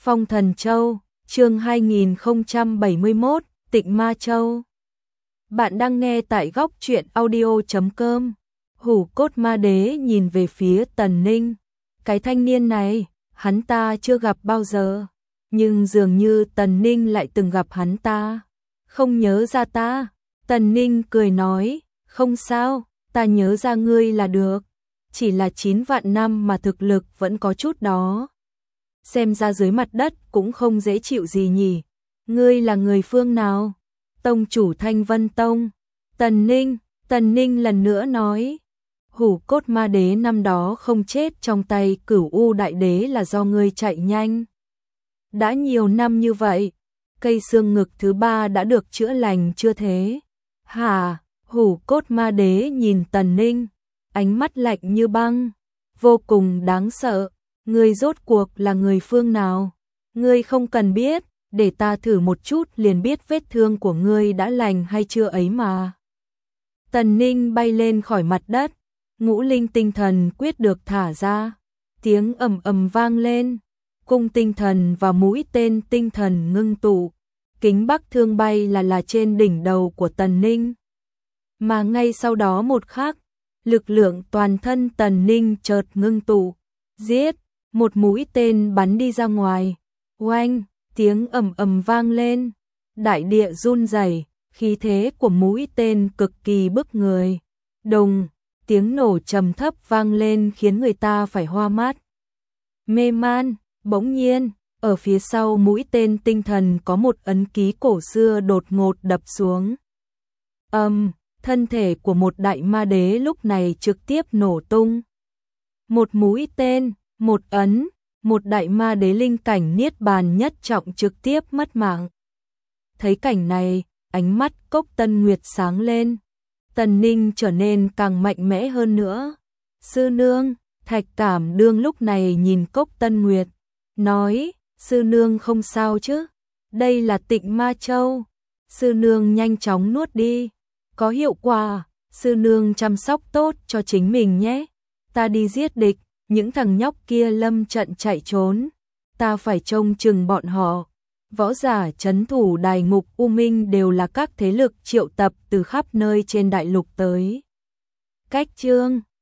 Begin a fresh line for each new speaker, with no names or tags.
Phong Thần Châu, chương 2071, Tịnh Ma Châu. Bạn đang nghe tại góc truyện audio.com. Hủ Cốt Ma Đế nhìn về phía Tần Ninh. Cái thanh niên này, hắn ta chưa gặp bao giờ. Nhưng dường như Tần Ninh lại từng gặp hắn ta. Không nhớ ra ta. Tần Ninh cười nói, không sao, ta nhớ ra ngươi là được. Chỉ là 9 vạn năm mà thực lực vẫn có chút đó. Xem ra dưới mặt đất cũng không dễ chịu gì nhỉ. Ngươi là người phương nào? Tông chủ Thanh Vân Tông. Tần Ninh lần nữa nói. Hủ Cốt Ma Đế năm đó không chết trong tay Cửu U Đại Đế là do ngươi chạy nhanh. Đã nhiều năm như vậy, cây xương ngực thứ 3 đã được chữa lành chưa thế? Hả? Hủ Cốt Ma Đế nhìn Tần Ninh, ánh mắt lạnh như băng, vô cùng đáng sợ. Ngươi rốt cuộc là người phương nào? Ngươi không cần biết, để ta thử một chút liền biết vết thương của ngươi đã lành hay chưa ấy mà. Tần Ninh bay lên khỏi mặt đất, ngũ linh tinh thần quyết được thả ra, tiếng ầm ầm vang lên, cung tinh thần và mũi tên tinh thần ngưng tụ, kính bắc thương bay là trên đỉnh đầu của Tần Ninh. Mà ngay sau đó một khắc, lực lượng toàn thân Tần Ninh chợt ngưng tụ, giết, một mũi tên bắn đi ra ngoài. Oanh, tiếng ầm ầm vang lên, đại địa run rẩy, khí thế của mũi tên cực kỳ bức người. Đùng, tiếng nổ trầm thấp vang lên khiến người ta phải hoa mắt. Mê man, bỗng nhiên, ở phía sau mũi tên tinh thần có một ấn ký cổ xưa đột ngột đập xuống. Thân thể của một đại ma đế lúc này trực tiếp nổ tung. Một mũi tên, một ấn, một đại ma đế linh cảnh niết bàn nhất trọng trực tiếp mất mạng. Thấy cảnh này, ánh mắt Cốc Tân Nguyệt sáng lên. Tần Ninh trở nên càng mạnh mẽ hơn nữa. Sư nương, Thạch Cảm Đương lúc này nhìn Cốc Tân Nguyệt, nói, sư nương không sao chứ? Đây là Tịnh Ma Châu. Sư nương nhanh chóng nuốt đi. Có hiệu quả, sư nương chăm sóc tốt cho chính mình nhé. Ta đi giết địch. Những thằng nhóc kia lâm trận chạy trốn, ta phải trông chừng bọn họ. Võ giả trấn thủ đài ngục U Minh đều là các thế lực triệu tập từ khắp nơi trên đại lục tới. Cách chương